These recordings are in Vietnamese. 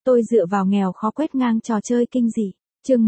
Tôi dựa vào nghèo khó quét ngang trò chơi kinh dị. Chương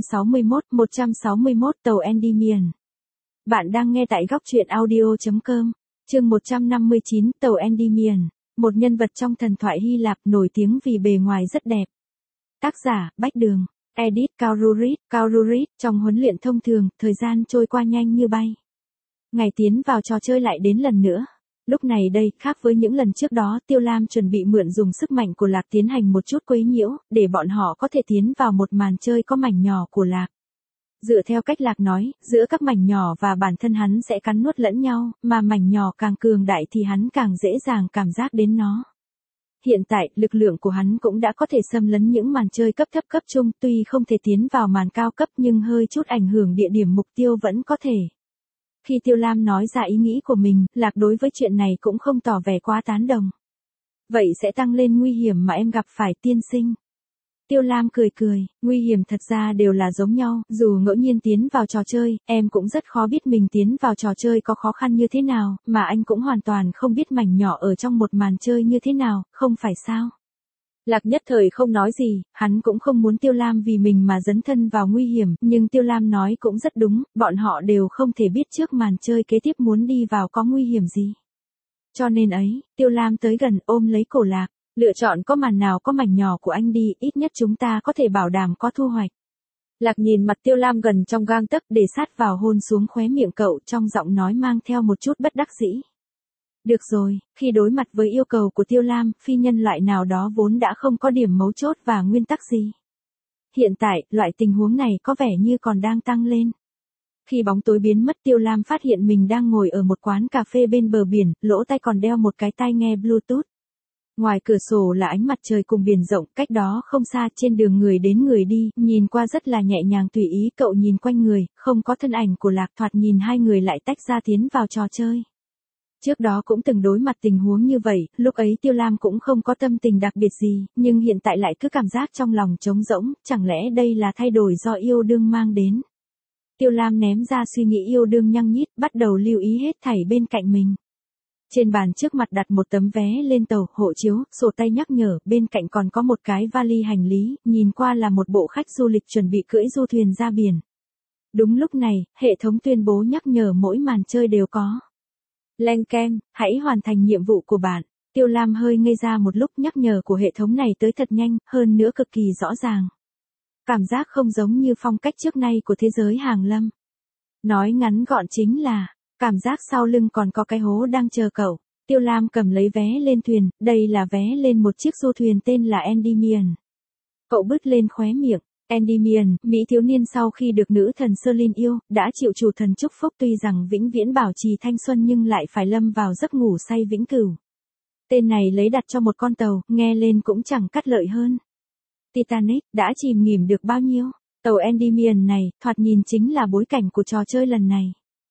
161 tàu Endymion. Bạn đang nghe tại góc truyện audio.com. Chương 159 tàu Endymion. Một nhân vật trong thần thoại Hy Lạp nổi tiếng vì bề ngoài rất đẹp. Tác giả, Bách Đường. Edit Kaurourit. Trong huấn luyện thông thường, thời gian trôi qua nhanh như bay. Ngày tiến vào trò chơi lại đến lần nữa. Lúc này đây, khác với những lần trước đó, Tiêu Lam chuẩn bị mượn dùng sức mạnh của Lạc tiến hành một chút quấy nhiễu, để bọn họ có thể tiến vào một màn chơi có mảnh nhỏ của Lạc. Dựa theo cách Lạc nói, giữa các mảnh nhỏ và bản thân hắn sẽ cắn nuốt lẫn nhau, mà mảnh nhỏ càng cường đại thì hắn càng dễ dàng cảm giác đến nó. Hiện tại, lực lượng của hắn cũng đã có thể xâm lấn những màn chơi cấp thấp cấp trung, tuy không thể tiến vào màn cao cấp nhưng hơi chút ảnh hưởng địa điểm mục tiêu vẫn có thể. Khi Tiêu Lam nói ra ý nghĩ của mình, Lạc đối với chuyện này cũng không tỏ vẻ quá tán đồng. Vậy sẽ tăng lên nguy hiểm mà em gặp phải, tiên sinh. Tiêu Lam cười, nguy hiểm thật ra đều là giống nhau, dù ngẫu nhiên tiến vào trò chơi, em cũng rất khó biết mình tiến vào trò chơi có khó khăn như thế nào, mà anh cũng hoàn toàn không biết mảnh nhỏ ở trong một màn chơi như thế nào, không phải sao? Lạc nhất thời không nói gì, hắn cũng không muốn Tiêu Lam vì mình mà dấn thân vào nguy hiểm, nhưng Tiêu Lam nói cũng rất đúng, bọn họ đều không thể biết trước màn chơi kế tiếp muốn đi vào có nguy hiểm gì. Cho nên ấy, Tiêu Lam tới gần ôm lấy cổ Lạc, lựa chọn có màn nào có mảnh nhỏ của anh đi, ít nhất chúng ta có thể bảo đảm có thu hoạch. Lạc nhìn mặt Tiêu Lam gần trong gang tấc để sát vào hôn xuống khóe miệng cậu, trong giọng nói mang theo một chút bất đắc dĩ. Được rồi, khi đối mặt với yêu cầu của Tiêu Lam, phi nhân loại nào đó vốn đã không có điểm mấu chốt và nguyên tắc gì. Hiện tại, loại tình huống này có vẻ như còn đang tăng lên. Khi bóng tối biến mất, Tiêu Lam phát hiện mình đang ngồi ở một quán cà phê bên bờ biển, lỗ tai còn đeo một cái tai nghe Bluetooth. Ngoài cửa sổ là ánh mặt trời cùng biển rộng, cách đó không xa trên đường người đến người đi, nhìn qua rất là nhẹ nhàng tùy ý. Cậu nhìn quanh người, không có thân ảnh của Lạc, thoạt nhìn hai người lại tách ra tiến vào trò chơi. Trước đó cũng từng đối mặt tình huống như vậy, lúc ấy Tiêu Lam cũng không có tâm tình đặc biệt gì, nhưng hiện tại lại cứ cảm giác trong lòng trống rỗng, chẳng lẽ đây là thay đổi do yêu đương mang đến. Tiêu Lam ném ra suy nghĩ yêu đương nhăng nhít, bắt đầu lưu ý hết thảy bên cạnh mình. Trên bàn trước mặt đặt một tấm vé lên tàu, hộ chiếu, sổ tay nhắc nhở, bên cạnh còn có một cái vali hành lý, nhìn qua là một bộ khách du lịch chuẩn bị cưỡi du thuyền ra biển. Đúng lúc này, hệ thống tuyên bố nhắc nhở mỗi màn chơi đều có. Leng keng, hãy hoàn thành nhiệm vụ của bạn. Tiêu Lam hơi ngây ra một lúc, nhắc nhở của hệ thống này tới thật nhanh, hơn nữa cực kỳ rõ ràng. Cảm giác không giống như phong cách trước nay của thế giới hàng lâm. Nói ngắn gọn chính là, cảm giác sau lưng còn có cái hố đang chờ cậu. Tiêu Lam cầm lấy vé lên thuyền, đây là vé lên một chiếc du thuyền tên là Endymion. Cậu bứt lên khóe miệng. Endymion, mỹ thiếu niên sau khi được nữ thần Selene yêu, đã chịu chủ thần chúc phúc, tuy rằng vĩnh viễn bảo trì thanh xuân nhưng lại phải lâm vào giấc ngủ say vĩnh cửu. Tên này lấy đặt cho một con tàu, nghe lên cũng chẳng cắt lợi hơn. Titanic, đã chìm nghỉm được bao nhiêu? Tàu Endymion này, thoạt nhìn chính là bối cảnh của trò chơi lần này.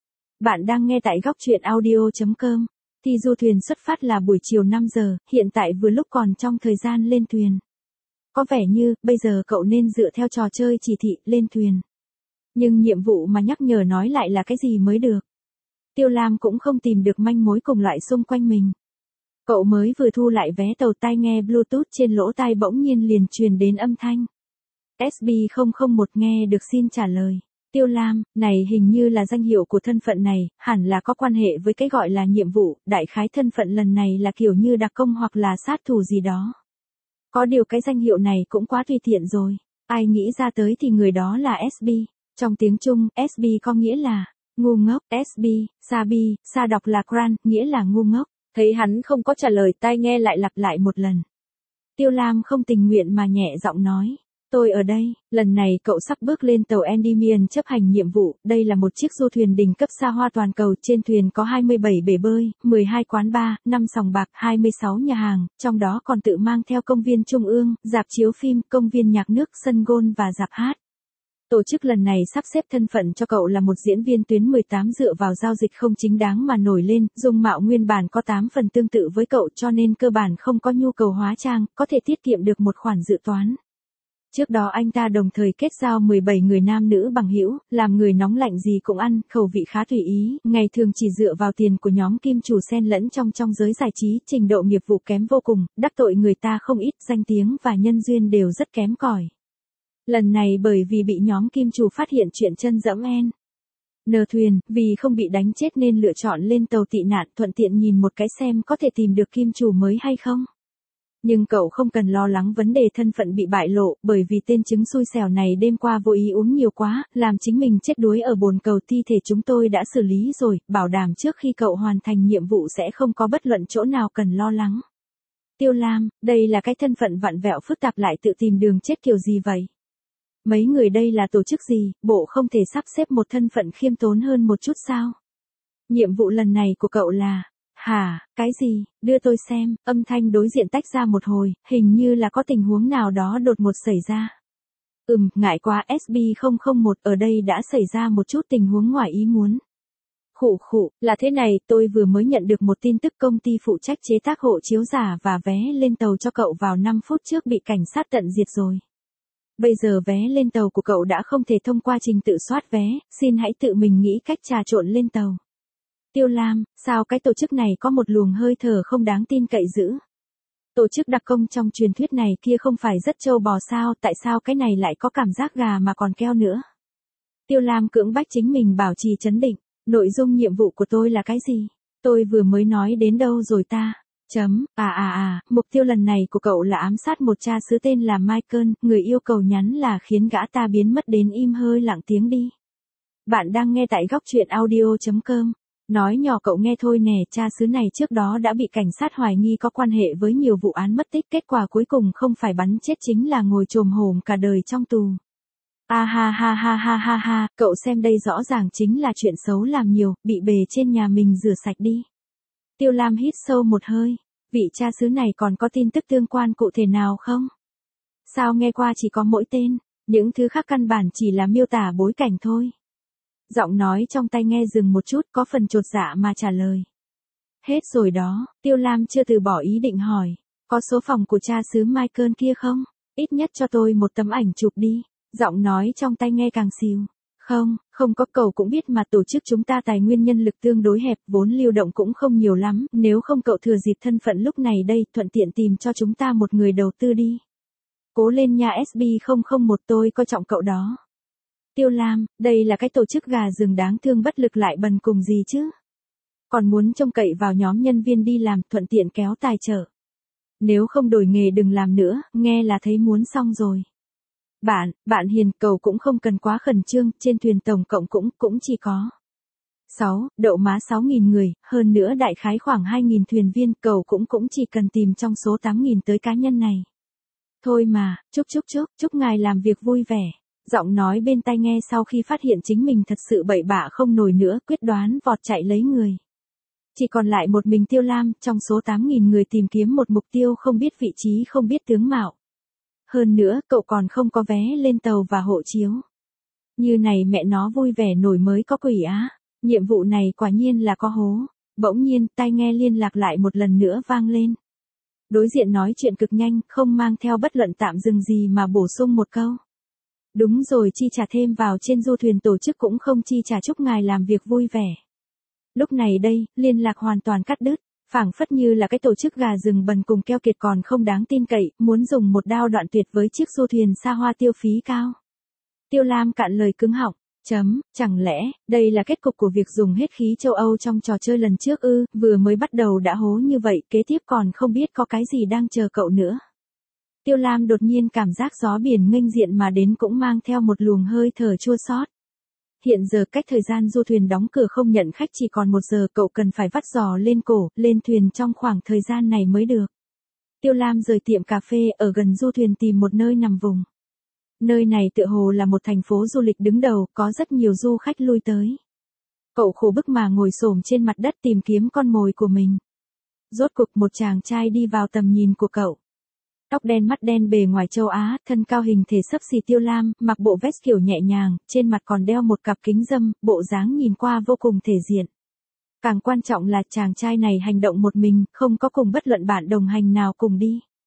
Bạn đang nghe tại góc truyện audio.com. Thì du thuyền xuất phát là buổi chiều 5 giờ, hiện tại vừa lúc còn trong thời gian lên thuyền. Có vẻ như, bây giờ cậu nên dựa theo trò chơi chỉ thị, lên thuyền. Nhưng nhiệm vụ mà nhắc nhở nói lại là cái gì mới được. Tiêu Lam cũng không tìm được manh mối cùng loại xung quanh mình. Cậu mới vừa thu lại vé tàu, tai nghe Bluetooth trên lỗ tai bỗng nhiên liền truyền đến âm thanh. SB001 nghe được xin trả lời. Tiêu Lam, này hình như là danh hiệu của thân phận này, hẳn là có quan hệ với cái gọi là nhiệm vụ, đại khái thân phận lần này là kiểu như đặc công hoặc là sát thủ gì đó. Có điều cái danh hiệu này cũng quá tùy tiện rồi, ai nghĩ ra tới thì người đó là SB. Trong tiếng Trung, SB có nghĩa là ngu ngốc, SB, Sabi, Sa đọc là Kran, nghĩa là ngu ngốc. Thấy hắn không có trả lời, tai nghe lại lặp lại một lần. Tiêu Lam không tình nguyện mà nhẹ giọng nói. Tôi ở đây, lần này cậu sắp bước lên tàu Endymion chấp hành nhiệm vụ, đây là một chiếc du thuyền đỉnh cấp xa hoa toàn cầu, trên thuyền có 27 bể bơi, 12 quán bar, 5 sòng bạc, 26 nhà hàng, trong đó còn tự mang theo công viên trung ương, rạp chiếu phim, công viên nhạc nước, sân golf và rạp hát. Tổ chức lần này sắp xếp thân phận cho cậu là một diễn viên tuyến 18 dựa vào giao dịch không chính đáng mà nổi lên, dung mạo nguyên bản có 8 phần tương tự với cậu cho nên cơ bản không có nhu cầu hóa trang, có thể tiết kiệm được một khoản dự toán. Trước đó anh ta đồng thời kết giao 17 người nam nữ bằng hữu, làm người nóng lạnh gì cũng ăn, khẩu vị khá tùy ý, ngày thường chỉ dựa vào tiền của nhóm kim chủ xen lẫn trong giới giải trí, trình độ nghiệp vụ kém vô cùng, đắc tội người ta không ít, danh tiếng và nhân duyên đều rất kém cỏi. Lần này bởi vì bị nhóm kim chủ phát hiện chuyện chân dẫm nờ thuyền, vì không bị đánh chết nên lựa chọn lên tàu tị nạn thuận tiện nhìn một cái xem có thể tìm được kim chủ mới hay không. Nhưng cậu không cần lo lắng vấn đề thân phận bị bại lộ, bởi vì tên chứng xui xẻo này đêm qua vô ý uống nhiều quá, làm chính mình chết đuối ở bồn cầu, thi thể chúng tôi đã xử lý rồi, bảo đảm trước khi cậu hoàn thành nhiệm vụ sẽ không có bất luận chỗ nào cần lo lắng. Tiêu Lam, đây là cái thân phận vặn vẹo phức tạp lại tự tìm đường chết kiểu gì vậy? Mấy người đây là tổ chức gì, bộ không thể sắp xếp một thân phận khiêm tốn hơn một chút sao? Nhiệm vụ lần này của cậu là... Hả, cái gì, đưa tôi xem, âm thanh đối diện tách ra một hồi, hình như là có tình huống nào đó đột ngột xảy ra. Ngại quá SB001 ở đây đã xảy ra một chút tình huống ngoài ý muốn. Khụ, là thế này, tôi vừa mới nhận được một tin tức công ty phụ trách chế tác hộ chiếu giả và vé lên tàu cho cậu vào 5 phút trước bị cảnh sát tận diệt rồi. Bây giờ vé lên tàu của cậu đã không thể thông qua trình tự soát vé, xin hãy tự mình nghĩ cách trà trộn lên tàu. Tiêu Lam, sao cái tổ chức này có một luồng hơi thở không đáng tin cậy dữ? Tổ chức đặc công trong truyền thuyết này kia không phải rất trâu bò sao, tại sao cái này lại có cảm giác gà mà còn keo nữa? Tiêu Lam cưỡng bách chính mình bảo trì trấn định, nội dung nhiệm vụ của tôi là cái gì? Tôi vừa mới nói đến đâu rồi ta? Mục tiêu lần này của cậu là ám sát một cha xứ tên là Michael, người yêu cầu nhắn là khiến gã ta biến mất đến im hơi lặng tiếng đi. Bạn đang nghe tại góc truyện audio.com. Nói nhỏ cậu nghe thôi nè, cha xứ này trước đó đã bị cảnh sát hoài nghi có quan hệ với nhiều vụ án mất tích, kết quả cuối cùng không phải bắn chết chính là ngồi chồm hổm cả đời trong tù. Cậu xem đây rõ ràng chính là chuyện xấu làm nhiều, bị bề trên nhà mình rửa sạch đi. Tiêu Lam hít sâu một hơi, vị cha xứ này còn có tin tức tương quan cụ thể nào không? Sao nghe qua chỉ có mỗi tên, những thứ khác căn bản chỉ là miêu tả bối cảnh thôi. Giọng nói trong tai nghe dừng một chút, có phần chột dạ mà trả lời. Hết rồi đó, Tiêu Lam chưa từ bỏ ý định hỏi. Có số phòng của cha xứ Michael kia không? Ít nhất cho tôi một tấm ảnh chụp đi. Giọng nói trong tai nghe càng xìu. Không có, cậu cũng biết mà, tổ chức chúng ta tài nguyên nhân lực tương đối hẹp, vốn lưu động cũng không nhiều lắm, nếu không cậu thừa dịp thân phận lúc này đây, thuận tiện tìm cho chúng ta một người đầu tư đi. Cố lên nha SB001, tôi coi trọng cậu đó. Tiêu Lam, đây là cái tổ chức gà rừng đáng thương bất lực lại bần cùng gì chứ? Còn muốn trông cậy vào nhóm nhân viên đi làm, thuận tiện kéo tài trợ. Nếu không đổi nghề đừng làm nữa, nghe là thấy muốn xong rồi. Bạn hiền, cậu cũng không cần quá khẩn trương, trên thuyền tổng cộng cũng chỉ có 6.000 người, hơn nữa đại khái khoảng 2.000 thuyền viên, cậu cũng chỉ cần tìm trong số 8.000 tới cá nhân này. Thôi mà, chúc ngài làm việc vui vẻ. Giọng nói bên tai nghe sau khi phát hiện chính mình thật sự bậy bạ không nổi nữa, quyết đoán vọt chạy lấy người. Chỉ còn lại một mình Tiêu Lam, trong số 8.000 người tìm kiếm một mục tiêu không biết vị trí không biết tướng mạo. Hơn nữa, cậu còn không có vé lên tàu và hộ chiếu. Như này mẹ nó vui vẻ nổi mới có quỷ á. Nhiệm vụ này quả nhiên là có hố. Bỗng nhiên, tai nghe liên lạc lại một lần nữa vang lên. Đối diện nói chuyện cực nhanh, không mang theo bất luận tạm dừng gì mà bổ sung một câu. Đúng rồi, chi trả thêm vào trên du thuyền, tổ chức cũng không chi trả, chúc ngài làm việc vui vẻ. Lúc này đây, liên lạc hoàn toàn cắt đứt, phảng phất như là cái tổ chức gà rừng bần cùng keo kiệt còn không đáng tin cậy, muốn dùng một đao đoạn tuyệt với chiếc du thuyền xa hoa tiêu phí cao. Tiêu Lam cạn lời cứng họng, chẳng lẽ, đây là kết cục của việc dùng hết khí châu Âu trong trò chơi lần trước ư, vừa mới bắt đầu đã hố như vậy, kế tiếp còn không biết có cái gì đang chờ cậu nữa. Tiêu Lam đột nhiên cảm giác gió biển nghênh diện mà đến cũng mang theo một luồng hơi thở chua xót. Hiện giờ cách thời gian du thuyền đóng cửa không nhận khách chỉ còn 1 giờ, cậu cần phải vắt giò lên cổ, lên thuyền trong khoảng thời gian này mới được. Tiêu Lam rời tiệm cà phê ở gần du thuyền tìm một nơi nằm vùng. Nơi này tựa hồ là một thành phố du lịch đứng đầu, có rất nhiều du khách lui tới. Cậu khổ bức mà ngồi xổm trên mặt đất tìm kiếm con mồi của mình. Rốt cục một chàng trai đi vào tầm nhìn của cậu. Tóc đen mắt đen bề ngoài châu Á, thân cao hình thể xấp xì Tiêu Lam, mặc bộ vest kiểu nhẹ nhàng, trên mặt còn đeo một cặp kính râm, bộ dáng nhìn qua vô cùng thể diện. Càng quan trọng là chàng trai này hành động một mình, không có cùng bất luận bạn đồng hành nào cùng đi.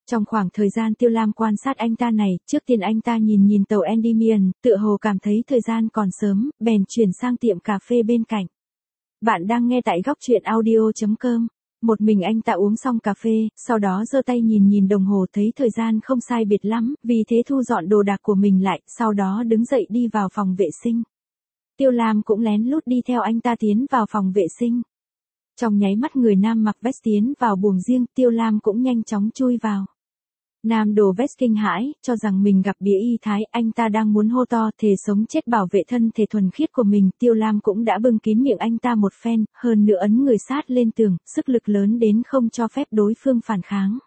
Trong khoảng thời gian Tiêu Lam quan sát anh ta này, trước tiên anh ta nhìn tàu Endymion, tựa hồ cảm thấy thời gian còn sớm, bèn chuyển sang tiệm cà phê bên cạnh. Bạn đang nghe tại góc truyện audio.com. Một mình anh ta uống xong cà phê, sau đó giơ tay nhìn đồng hồ thấy thời gian không sai biệt lắm, vì thế thu dọn đồ đạc của mình lại, sau đó đứng dậy đi vào phòng vệ sinh. Tiêu Lam cũng lén lút đi theo anh ta tiến vào phòng vệ sinh. Trong nháy mắt người nam mặc vest tiến vào buồng riêng, Tiêu Lam cũng nhanh chóng chui vào. Nam đồ vest kinh hãi, cho rằng mình gặp bía y thái, anh ta đang muốn hô to, thề sống chết bảo vệ thân thể thuần khiết của mình, Tiêu Lam cũng đã bưng kín miệng anh ta một phen, hơn nữa ấn người sát lên tường, sức lực lớn đến không cho phép đối phương phản kháng.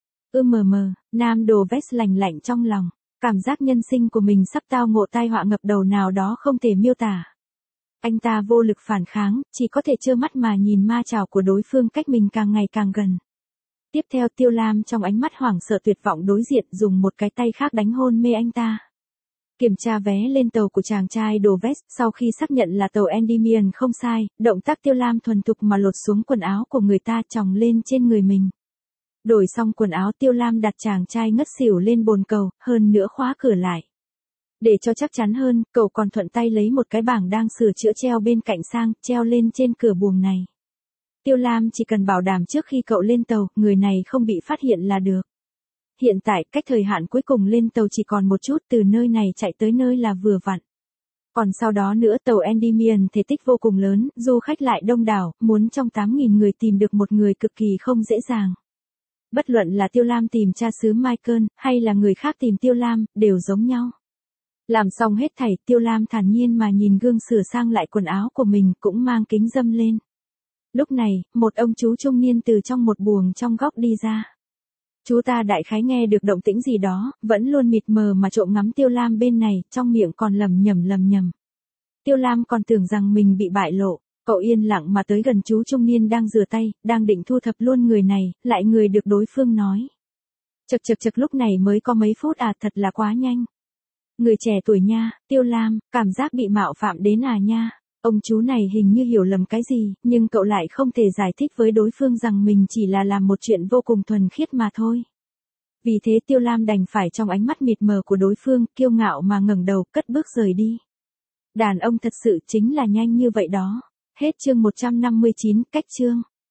Nam đồ vest lành lạnh trong lòng, cảm giác nhân sinh của mình sắp tao ngộ tai họa ngập đầu nào đó không thể miêu tả. Anh ta vô lực phản kháng, chỉ có thể trơ mắt mà nhìn ma chảo của đối phương cách mình càng ngày càng gần. Tiếp theo Tiêu Lam trong ánh mắt hoảng sợ tuyệt vọng đối diện dùng một cái tay khác đánh hôn mê anh ta. Kiểm tra vé lên tàu của chàng trai đồ vest, sau khi xác nhận là tàu Endymion không sai, động tác Tiêu Lam thuần thục mà lột xuống quần áo của người ta chồng lên trên người mình. Đổi xong quần áo Tiêu Lam đặt chàng trai ngất xỉu lên bồn cầu, hơn nữa khóa cửa lại. Để cho chắc chắn hơn, cậu còn thuận tay lấy một cái bảng đang sửa chữa treo bên cạnh sang, treo lên trên cửa buồng này. Tiêu Lam chỉ cần bảo đảm trước khi cậu lên tàu, người này không bị phát hiện là được. Hiện tại, cách thời hạn cuối cùng lên tàu chỉ còn một chút, từ nơi này chạy tới nơi là vừa vặn. Còn sau đó nữa tàu Endymion thể tích vô cùng lớn, du khách lại đông đảo, muốn trong 8.000 người tìm được một người cực kỳ không dễ dàng. Bất luận là Tiêu Lam tìm cha xứ Michael, hay là người khác tìm Tiêu Lam, đều giống nhau. Làm xong hết thảy, Tiêu Lam thản nhiên mà nhìn gương sửa sang lại quần áo của mình, cũng mang kính râm lên. Lúc này, một ông chú trung niên từ trong một buồng trong góc đi ra. Chú ta đại khái nghe được động tĩnh gì đó, vẫn luôn mịt mờ mà trộm ngắm Tiêu Lam bên này, trong miệng còn lầm nhầm. Tiêu Lam còn tưởng rằng mình bị bại lộ, cậu yên lặng mà tới gần chú trung niên đang rửa tay, đang định thu thập luôn người này, lại người được đối phương nói. Chật lúc này mới có mấy phút à, thật là quá nhanh. Người trẻ tuổi nha, Tiêu Lam, cảm giác bị mạo phạm đến à nha. Ông chú này hình như hiểu lầm cái gì, nhưng cậu lại không thể giải thích với đối phương rằng mình chỉ là làm một chuyện vô cùng thuần khiết mà thôi. Vì thế Tiêu Lam đành phải trong ánh mắt mịt mờ của đối phương, kiêu ngạo mà ngẩng đầu, cất bước rời đi. Đàn ông thật sự chính là nhanh như vậy đó. Hết chương 159, cách chương.